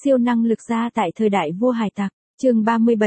Siêu năng lực gia tại thời đại vua hải tặc, chương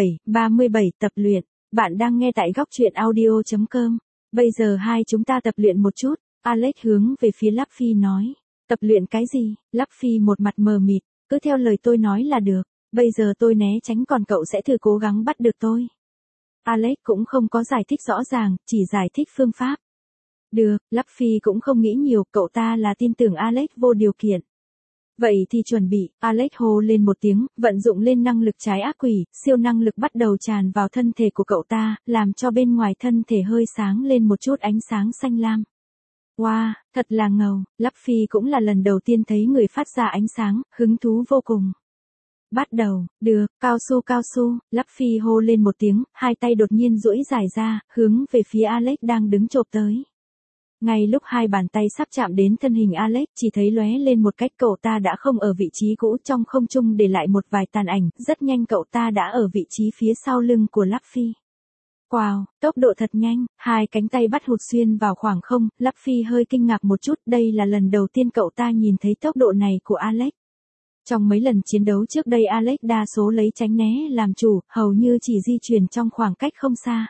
37 tập luyện. Bạn đang nghe tại góc truyện audio.com. Bây giờ hai chúng ta tập luyện một chút. Alex hướng về phía Luffy nói. Tập luyện cái gì? Luffy một mặt mờ mịt, cứ theo lời tôi nói là được. Bây giờ tôi né tránh còn cậu sẽ thử cố gắng bắt được tôi. Alex cũng không có giải thích rõ ràng, chỉ giải thích phương pháp. Được, Luffy cũng không nghĩ nhiều, cậu ta là tin tưởng Alex vô điều kiện. Vậy thì chuẩn bị, Alex hô lên một tiếng, vận dụng lên năng lực trái ác quỷ, siêu năng lực bắt đầu tràn vào thân thể của cậu ta, làm cho bên ngoài thân thể hơi sáng lên một chút ánh sáng xanh lam. Wow, thật là ngầu, Luffy cũng là lần đầu tiên thấy người phát ra ánh sáng, hứng thú vô cùng. Bắt đầu, được, cao su, Luffy hô lên một tiếng, hai tay đột nhiên duỗi dài ra, hướng về phía Alex đang đứng chộp tới. Ngay lúc hai bàn tay sắp chạm đến thân hình Alex, chỉ thấy lóe lên một cách cậu ta đã không ở vị trí cũ trong không trung để lại một vài tàn ảnh, rất nhanh cậu ta đã ở vị trí phía sau lưng của Luffy. Wow, tốc độ thật nhanh, hai cánh tay bắt hụt xuyên vào khoảng không, Luffy hơi kinh ngạc một chút, đây là lần đầu tiên cậu ta nhìn thấy tốc độ này của Alex. Trong mấy lần chiến đấu trước đây Alex đa số lấy tránh né làm chủ, hầu như chỉ di chuyển trong khoảng cách không xa.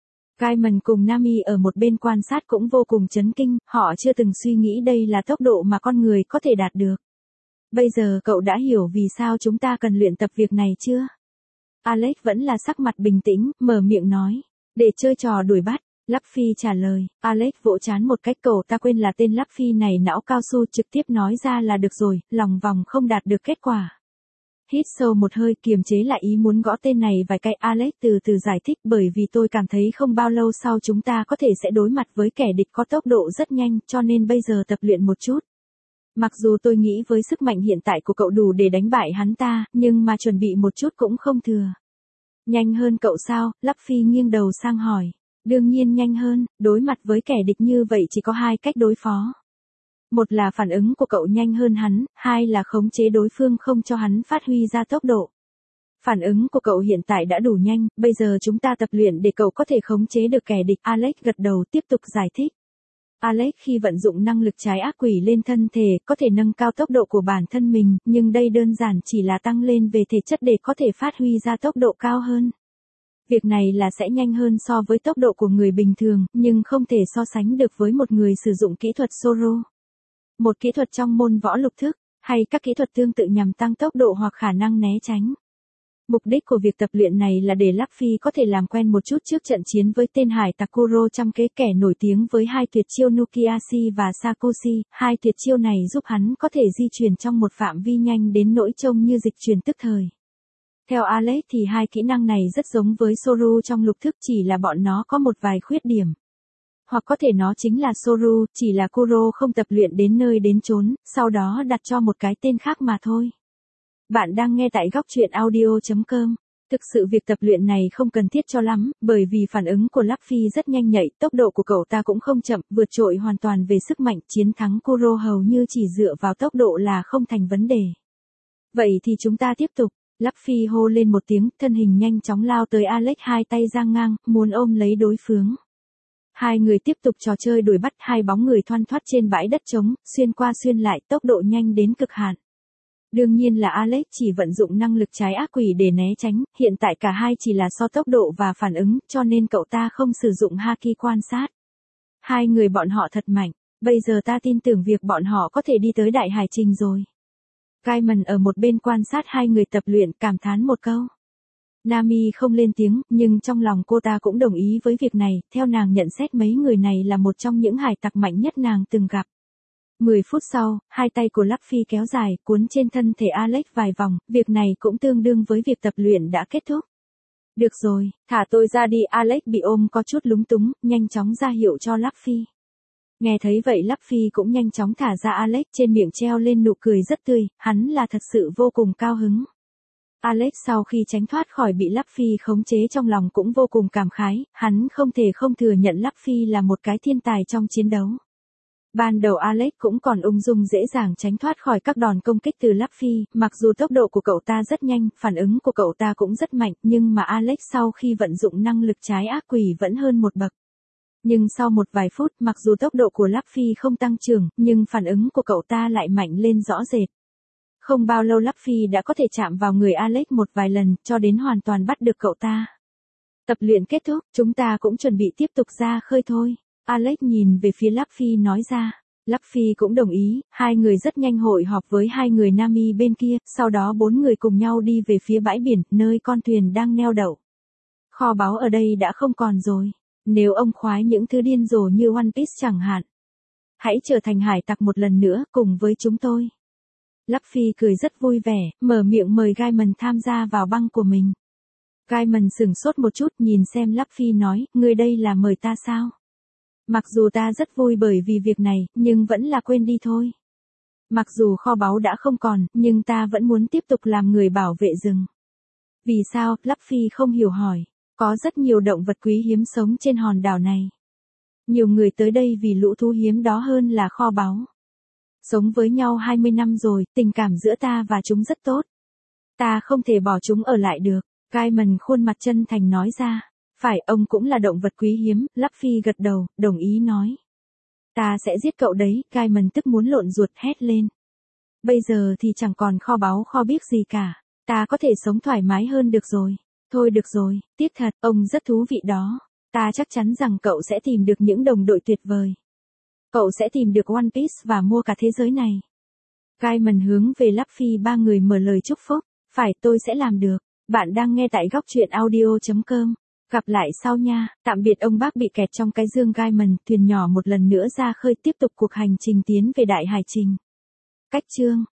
Gaimon cùng Nami ở một bên quan sát cũng vô cùng chấn kinh, họ chưa từng suy nghĩ đây là tốc độ mà con người có thể đạt được. Bây giờ cậu đã hiểu vì sao chúng ta cần luyện tập việc này chưa? Alex vẫn là sắc mặt bình tĩnh, mở miệng nói. Để chơi trò đuổi bắt, Luffy trả lời. Alex vỗ trán một cách, cậu ta quên là tên Luffy này não cao su, trực tiếp nói ra là được rồi, lòng vòng không đạt được kết quả. Hít sâu một hơi, kiềm chế lại ý muốn gõ tên này vài cái. Alex từ từ giải thích, bởi vì tôi cảm thấy không bao lâu sau chúng ta có thể sẽ đối mặt với kẻ địch có tốc độ rất nhanh, cho nên bây giờ tập luyện một chút. Mặc dù tôi nghĩ với sức mạnh hiện tại của cậu đủ để đánh bại hắn ta, nhưng mà chuẩn bị một chút cũng không thừa. Nhanh hơn cậu sao? Luffy nghiêng đầu sang hỏi. Đương nhiên nhanh hơn, đối mặt với kẻ địch như vậy chỉ có hai cách đối phó. Một là phản ứng của cậu nhanh hơn hắn, hai là khống chế đối phương không cho hắn phát huy ra tốc độ. Phản ứng của cậu hiện tại đã đủ nhanh, bây giờ chúng ta tập luyện để cậu có thể khống chế được kẻ địch. Alex gật đầu tiếp tục giải thích. Alex khi vận dụng năng lực trái ác quỷ lên thân thể, có thể nâng cao tốc độ của bản thân mình, nhưng đây đơn giản chỉ là tăng lên về thể chất để có thể phát huy ra tốc độ cao hơn. Việc này là sẽ nhanh hơn so với tốc độ của người bình thường, nhưng không thể so sánh được với một người sử dụng kỹ thuật Zoro. Một kỹ thuật trong môn võ lục thức, hay các kỹ thuật tương tự nhằm tăng tốc độ hoặc khả năng né tránh. Mục đích của việc tập luyện này là để Luffy có thể làm quen một chút trước trận chiến với tên hải tặc Kuro trăm kế, kẻ nổi tiếng với hai tuyệt chiêu Nukiashi và Sakoshi. Hai tuyệt chiêu này giúp hắn có thể di chuyển trong một phạm vi nhanh đến nỗi trông như dịch chuyển tức thời. Theo Alex thì hai kỹ năng này rất giống với Soru trong lục thức, chỉ là bọn nó có một vài khuyết điểm. Hoặc có thể nó chính là Soru, chỉ là Kuro không tập luyện đến nơi đến chốn, sau đó đặt cho một cái tên khác mà thôi. Bạn đang nghe tại góc truyện audio.com. Thực sự việc tập luyện này không cần thiết cho lắm, bởi vì phản ứng của Luffy rất nhanh nhạy, tốc độ của cậu ta cũng không chậm, vượt trội hoàn toàn về sức mạnh, chiến thắng Kuro hầu như chỉ dựa vào tốc độ là không thành vấn đề. Vậy thì chúng ta tiếp tục. Luffy hô lên một tiếng, thân hình nhanh chóng lao tới Alex, hai tay giang ngang, muốn ôm lấy đối phương. Hai người tiếp tục trò chơi đuổi bắt, hai bóng người thoăn thoắt trên bãi đất trống, xuyên qua xuyên lại, tốc độ nhanh đến cực hạn. Đương nhiên là Alex chỉ vận dụng năng lực trái ác quỷ để né tránh, hiện tại cả hai chỉ là so tốc độ và phản ứng, cho nên cậu ta không sử dụng haki quan sát. Hai người bọn họ thật mạnh, bây giờ ta tin tưởng việc bọn họ có thể đi tới đại hải trình rồi. Gaimon ở một bên quan sát hai người tập luyện, cảm thán một câu. Nami không lên tiếng, nhưng trong lòng cô ta cũng đồng ý với việc này, theo nàng nhận xét mấy người này là một trong những hải tặc mạnh nhất nàng từng gặp. 10 phút sau, hai tay của Luffy kéo dài, cuốn trên thân thể Alex vài vòng, việc này cũng tương đương với việc tập luyện đã kết thúc. Được rồi, thả tôi ra đi. Alex bị ôm có chút lúng túng, nhanh chóng ra hiệu cho Luffy. Nghe thấy vậy Luffy cũng nhanh chóng thả ra Alex, trên miệng treo lên nụ cười rất tươi, hắn là thật sự vô cùng cao hứng. Alex sau khi tránh thoát khỏi bị Luffy khống chế trong lòng cũng vô cùng cảm khái, hắn không thể không thừa nhận Luffy là một cái thiên tài trong chiến đấu. Ban đầu Alex cũng còn ung dung dễ dàng tránh thoát khỏi các đòn công kích từ Luffy, mặc dù tốc độ của cậu ta rất nhanh, phản ứng của cậu ta cũng rất mạnh, nhưng mà Alex sau khi vận dụng năng lực trái ác quỷ vẫn hơn một bậc. Nhưng sau một vài phút, mặc dù tốc độ của Luffy không tăng trưởng, nhưng phản ứng của cậu ta lại mạnh lên rõ rệt. Không bao lâu Luffy đã có thể chạm vào người Alex một vài lần, cho đến hoàn toàn bắt được cậu ta. Tập luyện kết thúc, chúng ta cũng chuẩn bị tiếp tục ra khơi thôi. Alex nhìn về phía Luffy nói ra. Luffy cũng đồng ý, hai người rất nhanh hội họp với hai người Nami bên kia, sau đó bốn người cùng nhau đi về phía bãi biển, nơi con thuyền đang neo đậu. Kho báu ở đây đã không còn rồi. Nếu ông khoái những thứ điên rồ như One Piece chẳng hạn, hãy trở thành hải tặc một lần nữa cùng với chúng tôi. Luffy cười rất vui vẻ, mở miệng mời Gaimon tham gia vào băng của mình. Gaimon sửng sốt một chút nhìn xem Luffy nói, ngươi đây là mời ta sao? Mặc dù ta rất vui bởi vì việc này, nhưng vẫn là quên đi thôi. Mặc dù kho báu đã không còn, nhưng ta vẫn muốn tiếp tục làm người bảo vệ rừng. Vì sao? Luffy không hiểu hỏi. Có rất nhiều động vật quý hiếm sống trên hòn đảo này. Nhiều người tới đây vì lũ thú hiếm đó hơn là kho báu. Sống với nhau 20 năm rồi, tình cảm giữa ta và chúng rất tốt. Ta không thể bỏ chúng ở lại được. Gaimon khuôn mặt chân thành nói ra. Phải, ông cũng là động vật quý hiếm, Luffy gật đầu, đồng ý nói. Ta sẽ giết cậu đấy, Gaimon tức muốn lộn ruột hét lên. Bây giờ thì chẳng còn kho báu kho biếc gì cả, ta có thể sống thoải mái hơn được rồi. Thôi được rồi, tiếc thật, ông rất thú vị đó. Ta chắc chắn rằng cậu sẽ tìm được những đồng đội tuyệt vời. Cậu sẽ tìm được One Piece và mua cả thế giới này. Gaimon hướng về Luffy ba người mở lời chúc phúc. Phải, tôi sẽ làm được. Bạn đang nghe tại góc truyện audio.com. Gặp lại sau nha, tạm biệt ông bác bị kẹt trong cái dương Gaimon, thuyền nhỏ một lần nữa ra khơi tiếp tục cuộc hành trình tiến về đại hải trình. Cách chương